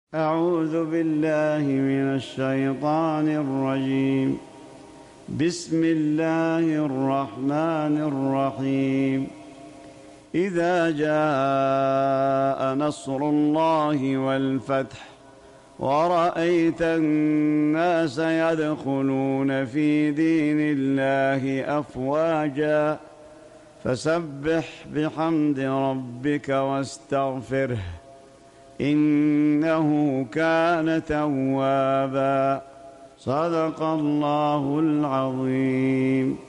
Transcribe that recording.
أعوذ بالله من الشيطان الرجيم. بسم الله الرحمن الرحيم. إذا جاء نصر الله والفتح ورأيت الناس يدخلون في دين الله أفواجا فسبح بحمد ربك واستغفره إنه كان توابا. صدق الله العظيم.